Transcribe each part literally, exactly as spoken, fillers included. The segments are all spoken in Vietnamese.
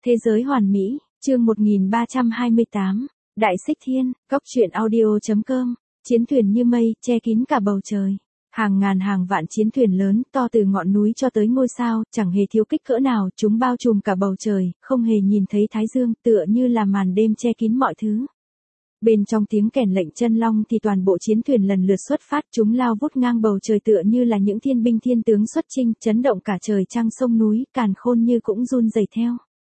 Thế giới hoàn mỹ, chương một nghìn ba trăm hai mươi tám, Đại Xích Thiên, Cốc truyện audio chấm com, chiến thuyền như mây, che kín cả bầu trời. Hàng ngàn hàng vạn chiến thuyền lớn, to từ ngọn núi cho tới ngôi sao, chẳng hề thiếu kích cỡ nào, chúng bao trùm cả bầu trời, không hề nhìn thấy thái dương, tựa như là màn đêm che kín mọi thứ. Bên trong tiếng kèn lệnh chân long thì toàn bộ chiến thuyền lần lượt xuất phát, chúng lao vút ngang bầu trời tựa như là những thiên binh thiên tướng xuất chinh, chấn động cả trời trăng sông núi, càn khôn như cũng run rẩy theo.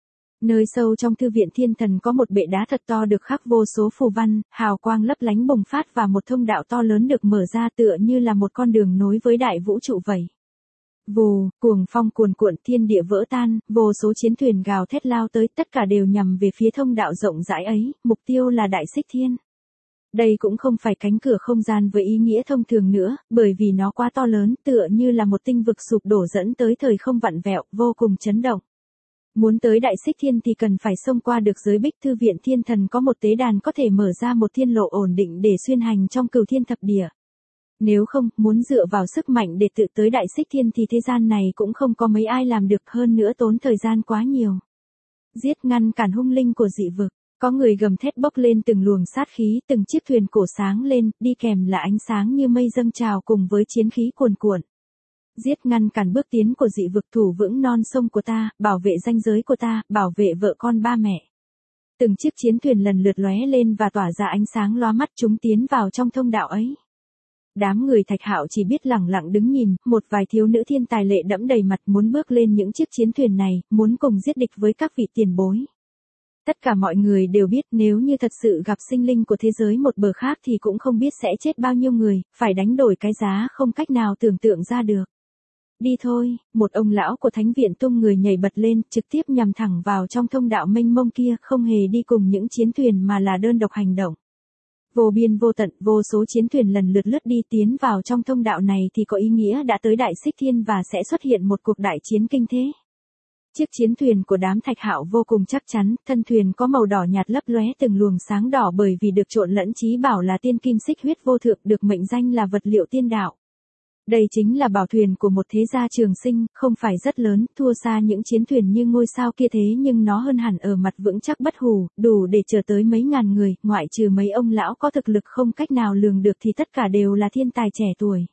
Nơi sâu trong thư viện thiên thần có một bệ đá thật to được khắc vô số phù văn, hào quang lấp lánh bùng phát và một thông đạo to lớn được mở ra tựa như là một con đường nối với đại vũ trụ vậy. Vù, cuồng phong cuồn cuộn, thiên địa vỡ tan, vô số chiến thuyền gào thét lao tới, tất cả đều nhằm về phía thông đạo rộng rãi ấy, mục tiêu là Đại Xích Thiên. Đây cũng không phải cánh cửa không gian với ý nghĩa thông thường nữa, bởi vì nó quá to lớn, tựa như là một tinh vực sụp đổ dẫn tới thời không vặn vẹo, vô cùng chấn động. Muốn tới Đại Xích Thiên thì cần phải xông qua được giới bích, thư viện thiên thần có một tế đàn có thể mở ra một thiên lộ ổn định để xuyên hành trong cửu thiên thập địa. Nếu không, muốn dựa vào sức mạnh để tự tới Đại Xích Thiên thì thế gian này cũng không có mấy ai làm được, hơn nữa tốn thời gian quá nhiều. Giết ngăn cản hung linh của dị vực, có người gầm thét bốc lên từng luồng sát khí, từng chiếc thuyền cổ sáng lên, đi kèm là ánh sáng như mây dâng trào cùng với chiến khí cuồn cuộn. Giết ngăn cản bước tiến của dị vực, thủ vững non sông của ta, bảo vệ ranh giới của ta, bảo vệ vợ con ba mẹ. Từng chiếc chiến thuyền lần lượt lóe lên và tỏa ra ánh sáng lóa mắt, chúng tiến vào trong thông đạo ấy. Đám người Thạch Hạo chỉ biết lẳng lặng đứng nhìn, một vài thiếu nữ thiên tài lệ đẫm đầy mặt muốn bước lên những chiếc chiến thuyền này, muốn cùng giết địch với các vị tiền bối. Tất cả mọi người đều biết nếu như thật sự gặp sinh linh của thế giới một bờ khác thì cũng không biết sẽ chết bao nhiêu người, phải đánh đổi cái giá không cách nào tưởng tượng ra được. Đi thôi, một ông lão của thánh viện tung người nhảy bật lên, trực tiếp nhằm thẳng vào trong thông đạo mênh mông kia, không hề đi cùng những chiến thuyền mà là đơn độc hành động. Vô biên vô tận, vô số chiến thuyền lần lượt lướt đi, tiến vào trong thông đạo này thì có ý nghĩa đã tới Đại Xích Thiên và sẽ xuất hiện một cuộc đại chiến kinh thế. Chiếc chiến thuyền của đám Thạch Hạo vô cùng chắc chắn, thân thuyền có màu đỏ nhạt lấp lóe từng luồng sáng đỏ bởi vì được trộn lẫn chí bảo là tiên kim xích huyết vô thượng, được mệnh danh là vật liệu tiên đạo. Đây chính là bảo thuyền của một thế gia trường sinh, không phải rất lớn, thua xa những chiến thuyền như ngôi sao kia thế nhưng nó hơn hẳn ở mặt vững chắc bất hủ, đủ để chở tới mấy ngàn người, ngoại trừ mấy ông lão có thực lực không cách nào lường được thì tất cả đều là thiên tài trẻ tuổi.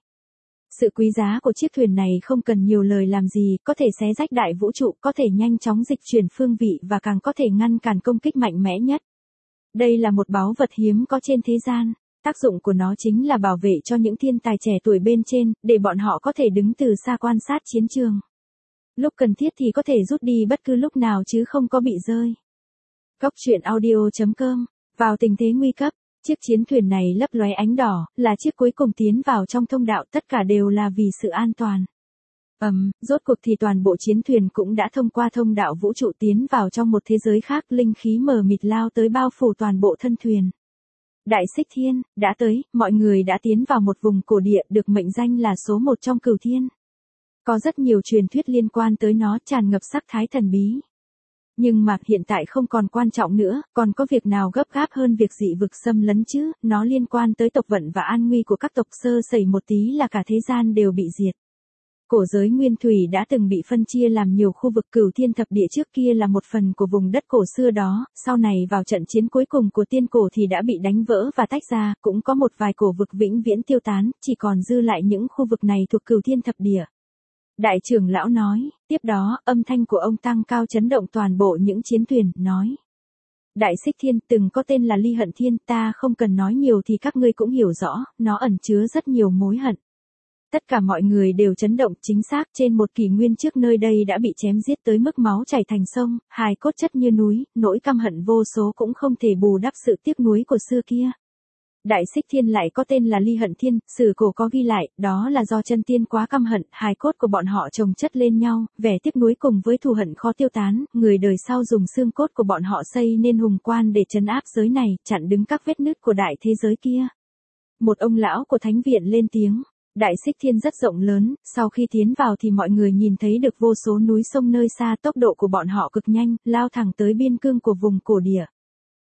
Sự quý giá của chiếc thuyền này không cần nhiều lời làm gì, có thể xé rách đại vũ trụ, có thể nhanh chóng dịch chuyển phương vị và càng có thể ngăn cản công kích mạnh mẽ nhất. Đây là một báu vật hiếm có trên thế gian. Tác dụng của nó chính là bảo vệ cho những thiên tài trẻ tuổi bên trên, để bọn họ có thể đứng từ xa quan sát chiến trường. Lúc cần thiết thì có thể rút đi bất cứ lúc nào chứ không có bị rơi. Cốc truyện audio chấm com, vào tình thế nguy cấp, chiếc chiến thuyền này lấp lóe ánh đỏ, là chiếc cuối cùng tiến vào trong thông đạo, tất cả đều là vì sự an toàn. Ầm, um, rốt cuộc thì toàn bộ chiến thuyền cũng đã thông qua thông đạo vũ trụ tiến vào trong một thế giới khác, linh khí mờ mịt lao tới bao phủ toàn bộ thân thuyền. Đại Xích Thiên, đã tới, mọi người đã tiến vào một vùng cổ địa được mệnh danh là số một trong cửu thiên. Có rất nhiều truyền thuyết liên quan tới nó, tràn ngập sắc thái thần bí. Nhưng mà hiện tại không còn quan trọng nữa, còn có việc nào gấp gáp hơn việc dị vực xâm lấn chứ, nó liên quan tới tộc vận và an nguy của các tộc, sơ sẩy một tí là cả thế gian đều bị diệt. Cổ giới nguyên thủy đã từng bị phân chia làm nhiều khu vực, cửu thiên thập địa trước kia là một phần của vùng đất cổ xưa đó, sau này vào trận chiến cuối cùng của tiên cổ thì đã bị đánh vỡ và tách ra, cũng có một vài cổ vực vĩnh viễn tiêu tán, chỉ còn dư lại những khu vực này thuộc cửu thiên thập địa. Đại trưởng lão nói, tiếp đó, âm thanh của ông tăng cao chấn động toàn bộ những chiến thuyền, nói. Đại Xích Thiên từng có tên là Ly Hận Thiên, ta không cần nói nhiều thì các ngươi cũng hiểu rõ, nó ẩn chứa rất nhiều mối hận. Tất cả mọi người đều chấn động, chính xác, trên một kỷ nguyên trước nơi đây đã bị chém giết tới mức máu chảy thành sông, hài cốt chất như núi, nỗi căm hận vô số cũng không thể bù đắp sự tiếc nuối của xưa kia. Đại Xích Thiên lại có tên là Ly Hận Thiên, sử cổ có ghi lại, đó là do chân tiên quá căm hận, hài cốt của bọn họ chồng chất lên nhau, vẻ tiếc nuối cùng với thù hận khó tiêu tán, người đời sau dùng xương cốt của bọn họ xây nên hùng quan để trấn áp giới này, chặn đứng các vết nứt của đại thế giới kia. Một ông lão của thánh viện lên tiếng. Đại Xích Thiên rất rộng lớn, sau khi tiến vào thì mọi người nhìn thấy được vô số núi sông nơi xa, tốc độ của bọn họ cực nhanh, lao thẳng tới biên cương của vùng cổ địa.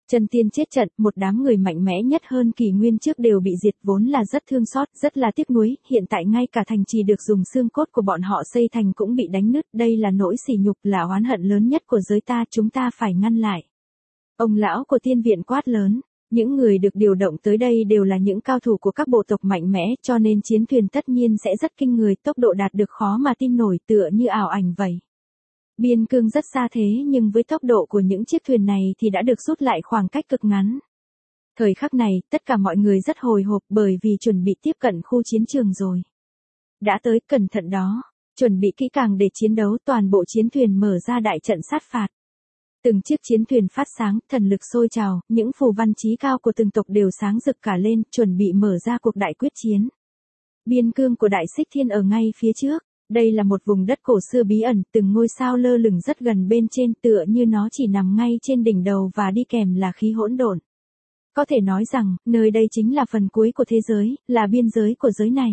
Chân tiên chết trận, một đám người mạnh mẽ nhất hơn kỷ nguyên trước đều bị diệt, vốn là rất thương xót, rất là tiếc nuối, hiện tại ngay cả thành trì được dùng xương cốt của bọn họ xây thành cũng bị đánh nứt, đây là nỗi sỉ nhục, là oán hận lớn nhất của giới ta, chúng ta phải ngăn lại. Ông lão của tiên viện quát lớn, những người được điều động tới đây đều là những cao thủ của các bộ tộc mạnh mẽ, cho nên chiến thuyền tất nhiên sẽ rất kinh người, tốc độ đạt được khó mà tin nổi, tựa như ảo ảnh vậy. Biên cương rất xa thế nhưng với tốc độ của những chiếc thuyền này thì đã được rút lại khoảng cách cực ngắn. Thời khắc này, tất cả mọi người rất hồi hộp bởi vì chuẩn bị tiếp cận khu chiến trường rồi. Đã tới, cẩn thận đó, chuẩn bị kỹ càng để chiến đấu, toàn bộ chiến thuyền mở ra đại trận sát phạt. Từng chiếc chiến thuyền phát sáng, thần lực sôi trào, những phù văn chí cao của từng tộc đều sáng rực cả lên, chuẩn bị mở ra cuộc đại quyết chiến. Biên cương của Đại Xích Thiên ở ngay phía trước. Đây là một vùng đất cổ xưa bí ẩn, từng ngôi sao lơ lửng rất gần bên trên, tựa như nó chỉ nằm ngay trên đỉnh đầu và đi kèm là khí hỗn độn. Có thể nói rằng, nơi đây chính là phần cuối của thế giới, là biên giới của giới này.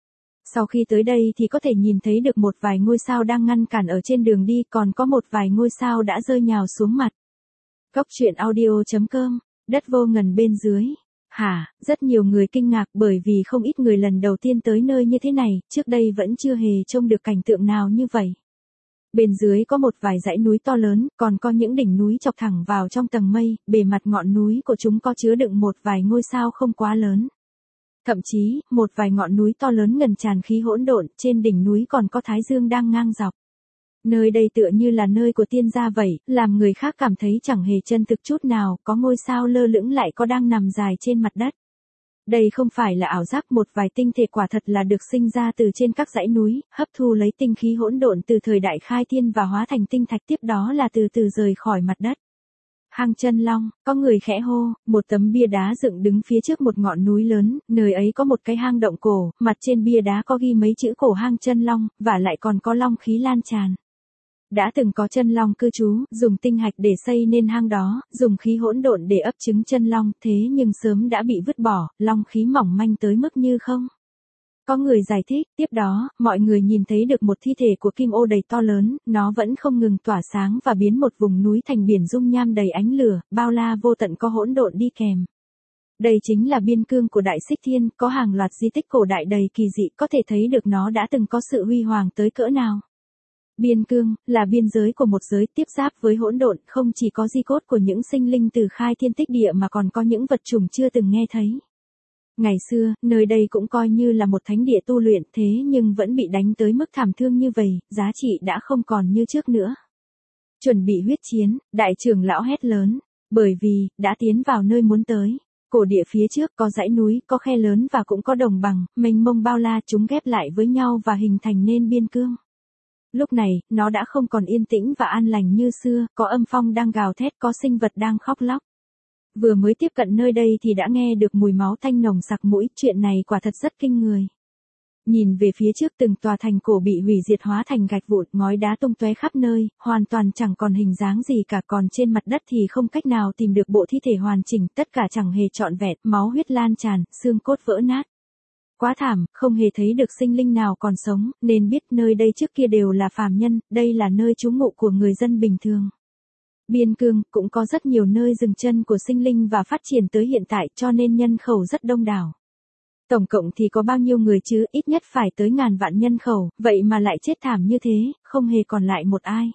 Sau khi tới đây thì có thể nhìn thấy được một vài ngôi sao đang ngăn cản ở trên đường đi, còn có một vài ngôi sao đã rơi nhào xuống mặt. Cốc truyện audio chấm com, đất vô ngần bên dưới. Hả, rất nhiều người kinh ngạc bởi vì không ít người lần đầu tiên tới nơi như thế này, trước đây vẫn chưa hề trông được cảnh tượng nào như vậy. Bên dưới có một vài dãy núi to lớn, còn có những đỉnh núi chọc thẳng vào trong tầng mây, bề mặt ngọn núi của chúng có chứa đựng một vài ngôi sao không quá lớn. Thậm chí, một vài ngọn núi to lớn ngần tràn khí hỗn độn, trên đỉnh núi còn có thái dương đang ngang dọc. Nơi đây tựa như là nơi của tiên gia vậy, làm người khác cảm thấy chẳng hề chân thực chút nào, có ngôi sao lơ lửng lại có đang nằm dài trên mặt đất. Đây không phải là ảo giác, một vài tinh thể quả thật là được sinh ra từ trên các dãy núi, hấp thu lấy tinh khí hỗn độn từ thời đại khai thiên và hóa thành tinh thạch, tiếp đó là từ từ rời khỏi mặt đất. Hang Chân Long, có người khẽ hô, một tấm bia đá dựng đứng phía trước một ngọn núi lớn, nơi ấy có một cái hang động cổ, mặt trên bia đá có ghi mấy chữ cổ Hang Chân Long, và lại còn có long khí lan tràn. Đã từng có chân long cư trú, dùng tinh hạch để xây nên hang đó, dùng khí hỗn độn để ấp trứng chân long, thế nhưng sớm đã bị vứt bỏ, long khí mỏng manh tới mức như không. Có người giải thích, tiếp đó, mọi người nhìn thấy được một thi thể của kim ô đầy to lớn, nó vẫn không ngừng tỏa sáng và biến một vùng núi thành biển dung nham đầy ánh lửa, bao la vô tận có hỗn độn đi kèm. Đây chính là biên cương của Đại Xích Thiên, có hàng loạt di tích cổ đại đầy kỳ dị, có thể thấy được nó đã từng có sự huy hoàng tới cỡ nào. Biên cương, là biên giới của một giới tiếp giáp với hỗn độn, không chỉ có di cốt của những sinh linh từ khai thiên tích địa mà còn có những vật chủng chưa từng nghe thấy. Ngày xưa, nơi đây cũng coi như là một thánh địa tu luyện, thế nhưng vẫn bị đánh tới mức thảm thương như vậy, giá trị đã không còn như trước nữa. Chuẩn bị huyết chiến, đại trưởng lão hét lớn, bởi vì, đã tiến vào nơi muốn tới. Cổ địa phía trước có dãy núi, có khe lớn và cũng có đồng bằng, mênh mông bao la, chúng ghép lại với nhau và hình thành nên biên cương. Lúc này, nó đã không còn yên tĩnh và an lành như xưa, có âm phong đang gào thét, có sinh vật đang khóc lóc. Vừa mới tiếp cận nơi đây thì đã nghe được mùi máu tanh nồng sặc mũi, chuyện này quả thật rất kinh người. Nhìn về phía trước, từng tòa thành cổ bị hủy diệt hóa thành gạch vụn, ngói đá tung tóe khắp nơi, hoàn toàn chẳng còn hình dáng gì cả, còn trên mặt đất thì không cách nào tìm được bộ thi thể hoàn chỉnh, tất cả chẳng hề trọn vẹn, máu huyết lan tràn, xương cốt vỡ nát. Quá thảm, không hề thấy được sinh linh nào còn sống, nên biết nơi đây trước kia đều là phàm nhân, đây là nơi trú ngụ của người dân bình thường. Biên cương cũng có rất nhiều nơi dừng chân của sinh linh và phát triển tới hiện tại, cho nên nhân khẩu rất đông đảo. Tổng cộng thì có bao nhiêu người chứ, ít nhất phải tới ngàn vạn nhân khẩu, vậy mà lại chết thảm như thế, không hề còn lại một ai.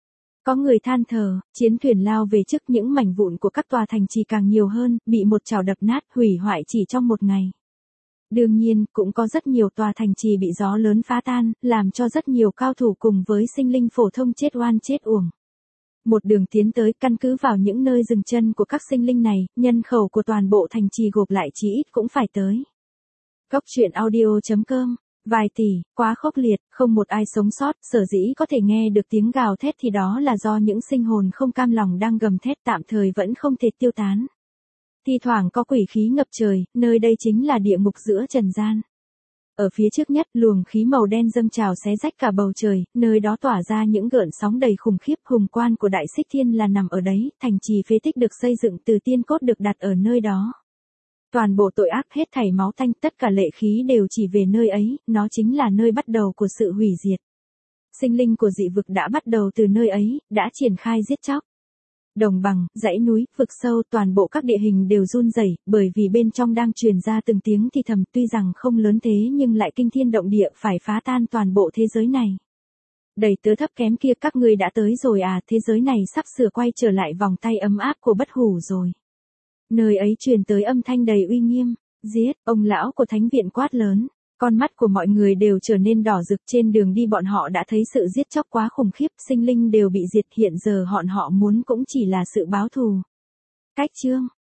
Có người than thở, chiến thuyền lao về trước, những mảnh vụn của các tòa thành trì càng nhiều hơn, bị một chảo đập nát, hủy hoại chỉ trong một ngày. Đương nhiên, cũng có rất nhiều tòa thành trì bị gió lớn phá tan, làm cho rất nhiều cao thủ cùng với sinh linh phổ thông chết oan chết uổng. Một đường tiến tới, căn cứ vào những nơi dừng chân của các sinh linh này, nhân khẩu của toàn bộ thành trì gộp lại chí ít cũng phải tới. Cốc truyện audio chấm com, vài tỷ, quá khốc liệt, không một ai sống sót, sở dĩ có thể nghe được tiếng gào thét thì đó là do những sinh hồn không cam lòng đang gầm thét, tạm thời vẫn không thể tiêu tán. Thi thoảng có quỷ khí ngập trời, nơi đây chính là địa ngục giữa trần gian. Ở phía trước nhất, luồng khí màu đen dâng trào xé rách cả bầu trời, nơi đó tỏa ra những gợn sóng đầy khủng khiếp. Hùng quan của Đại Xích Thiên là nằm ở đấy, thành trì phế tích được xây dựng từ tiên cốt được đặt ở nơi đó. Toàn bộ tội ác, hết thảy máu tanh, tất cả lệ khí đều chỉ về nơi ấy, nó chính là nơi bắt đầu của sự hủy diệt. Sinh linh của dị vực đã bắt đầu từ nơi ấy, đã triển khai giết chóc. Đồng bằng, dãy núi, vực sâu, toàn bộ các địa hình đều run rẩy, bởi vì bên trong đang truyền ra từng tiếng thì thầm, tuy rằng không lớn thế nhưng lại kinh thiên động địa, phải phá tan toàn bộ thế giới này. Đầy tớ thấp kém kia, các ngươi đã tới rồi à, thế giới này sắp sửa quay trở lại vòng tay ấm áp của Bất Hủ rồi. Nơi ấy truyền tới âm thanh đầy uy nghiêm, giết, ông lão của thánh viện quát lớn. Con mắt của mọi người đều trở nên đỏ rực, trên đường đi bọn họ đã thấy sự giết chóc quá khủng khiếp, sinh linh đều bị diệt, hiện giờ bọn họ muốn cũng chỉ là sự báo thù. Cách chương